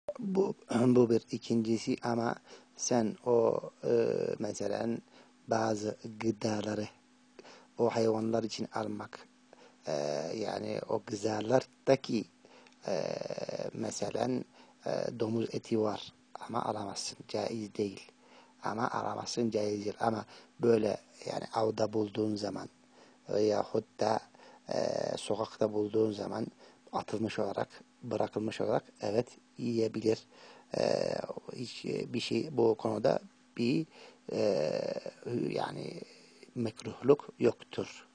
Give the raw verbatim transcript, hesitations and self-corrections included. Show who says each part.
Speaker 1: Bu bu bir ikincisi ama sen o e, mesela bazı gıdaları o hayvanlar için almak e, yani o gıdalardaki e, mesela e, domuz eti var ama alamazsın. Caiz değil. Ama alamazsın caiz değil. Ama böyle yani avda bulduğun zaman veyahut da e, sokakta bulduğun zaman atılmış olarak, bırakılmış olarak evet yiyebilir. E, hiç bir şey bu konuda bir e, yani mekruhluk yoktur.